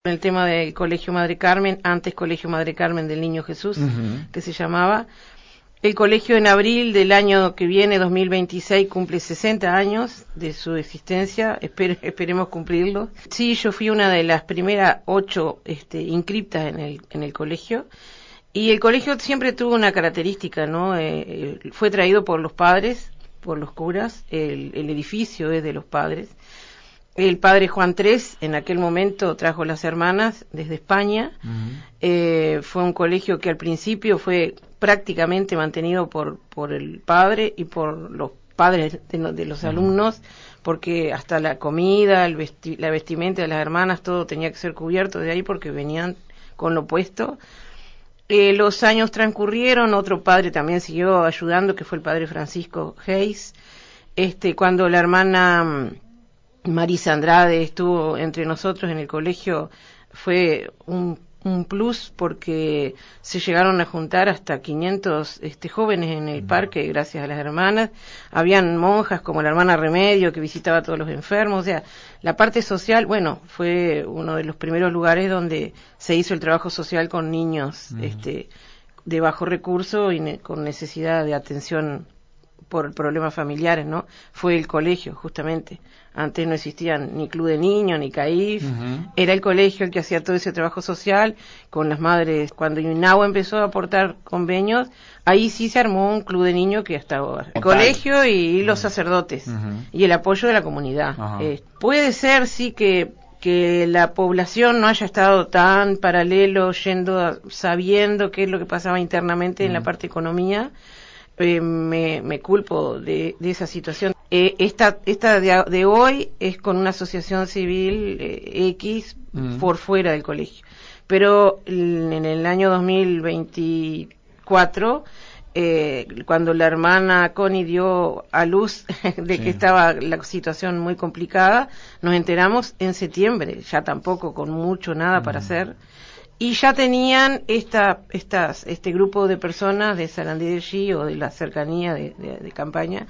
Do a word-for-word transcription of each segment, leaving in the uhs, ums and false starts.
el tema del Colegio Madre Carmen, antes Colegio Madre Carmen del Niño Jesús, uh-huh. que se llamaba. El colegio en abril del año que viene, dos mil veintiséis, cumple sesenta años de su existencia, Esper, esperemos cumplirlo. Sí, yo fui una de las primeras ocho este, inscriptas en el, en el colegio, y el colegio siempre tuvo una característica, ¿no? Eh, fue traído por los padres, por los curas, el, el edificio es de los padres. El padre Juan tercero en aquel momento trajo las hermanas desde España. Uh-huh. Eh, fue un colegio que al principio fue prácticamente mantenido por por el padre y por los padres de, de los uh-huh. alumnos, porque hasta la comida, el vesti- la vestimenta de las hermanas, todo tenía que ser cubierto de ahí porque venían con lo puesto. Eh, los años transcurrieron, otro padre también siguió ayudando, que fue el padre Francisco Hayes. Este, cuando la hermana Marisa Andrade estuvo entre nosotros en el colegio, fue un, un plus porque se llegaron a juntar hasta quinientos este, jóvenes en el parque gracias a las hermanas. Habían monjas como la hermana Remedio que visitaba a todos los enfermos. O sea, la parte social, bueno, fue uno de los primeros lugares donde se hizo el trabajo social con niños uh-huh. este, de bajo recurso y ne- con necesidad de atención por problemas familiares, ¿no? Fue el colegio, justamente. Antes no existían ni club de niños, ni C A I F. Uh-huh. Era el colegio el que hacía todo ese trabajo social con las madres. Cuando INAHUA empezó a aportar convenios, ahí sí se armó un club de niños que hasta ahora. El colegio y los uh-huh. sacerdotes. Uh-huh. Y el apoyo de la comunidad. Uh-huh. Eh, puede ser, sí, que que la población no haya estado tan paralelo, yendo, a, sabiendo qué es lo que pasaba internamente uh-huh. en la parte de economía. Eh, me, me culpo de, de esa situación. Eh, esta esta de, de hoy es con una asociación civil eh, X mm. por fuera del colegio. Pero en el año dos mil veinticuatro, eh, cuando la hermana Connie dio a luz de sí. que estaba la situación muy complicada, nos enteramos en septiembre, ya tampoco con mucho nada mm. para hacer. Y ya tenían esta, estas, este grupo de personas de Sarandí de Allí o de la cercanía de, de, de campaña,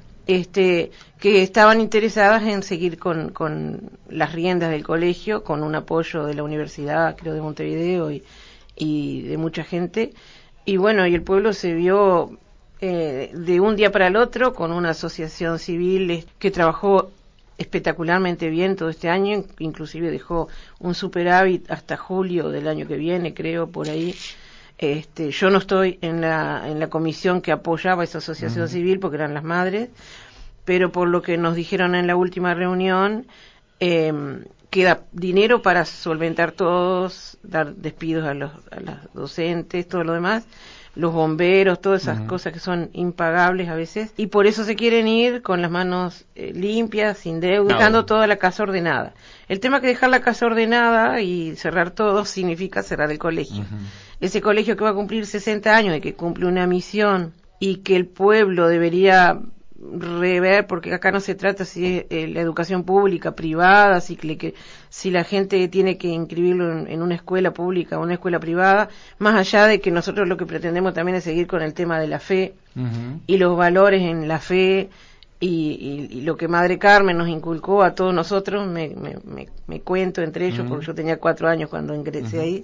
este, que estaban interesadas en seguir con, con las riendas del colegio, con un apoyo de la universidad, creo, de Montevideo y, y de mucha gente. Y bueno, y el pueblo se vio eh, de un día para el otro con una asociación civil que trabajó espectacularmente bien todo este año, inclusive dejó un superávit hasta julio del año que viene, creo, por ahí. Este, yo no estoy en la en la comisión que apoyaba esa asociación uh-huh. civil porque eran las madres, pero por lo que nos dijeron en la última reunión, eh, queda dinero para solventar todos, dar despidos a los a las docentes, todo lo demás, los bomberos, todas esas uh-huh. cosas que son impagables a veces, y por eso se quieren ir con las manos eh, limpias, sin deuda, no. dejando toda la casa ordenada. El tema es que dejar la casa ordenada y cerrar todo significa cerrar el colegio. Uh-huh. Ese colegio que va a cumplir sesenta años y que cumple una misión y que el pueblo debería rever, porque acá no se trata si es eh, la educación pública, privada, si, que, si la gente tiene que inscribirlo en, en una escuela pública o una escuela privada, más allá de que nosotros lo que pretendemos también es seguir con el tema de la fe uh-huh. y los valores en la fe y, y, y lo que Madre Carmen nos inculcó a todos nosotros, me, me, me, me cuento entre ellos uh-huh. porque yo tenía cuatro años cuando ingresé uh-huh. ahí.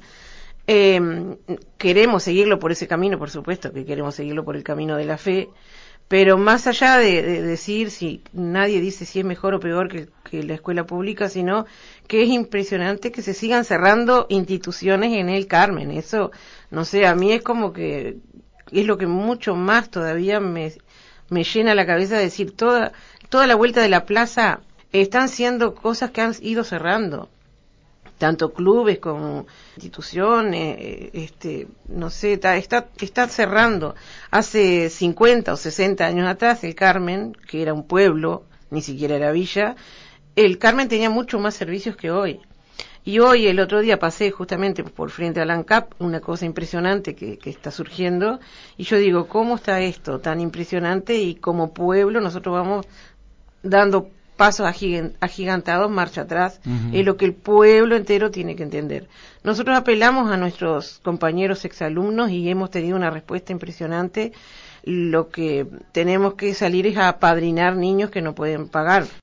Eh, queremos seguirlo por ese camino, por supuesto que queremos seguirlo por el camino de la fe. Pero más allá de, de decir si nadie dice si es mejor o peor que, que la escuela pública, sino que es impresionante que se sigan cerrando instituciones en el Carmen. Eso, no sé, a mí es como que es lo que mucho más todavía me, me llena la cabeza de decir toda, toda la vuelta de la plaza están siendo cosas que han ido cerrando. Tanto clubes como instituciones, este, no sé, está, está, está cerrando. Hace cincuenta o sesenta años atrás, el Carmen, que era un pueblo, ni siquiera era villa, el Carmen tenía mucho más servicios que hoy. Y hoy, el otro día, pasé justamente por frente a la ANCAP, una cosa impresionante que, que está surgiendo, y yo digo, ¿cómo está esto tan impresionante? Y como pueblo nosotros vamos dando pasos agigantados, marcha atrás, uh-huh. es lo que el pueblo entero tiene que entender. Nosotros apelamos a nuestros compañeros exalumnos y hemos tenido una respuesta impresionante. Lo que tenemos que salir es a apadrinar niños que no pueden pagar.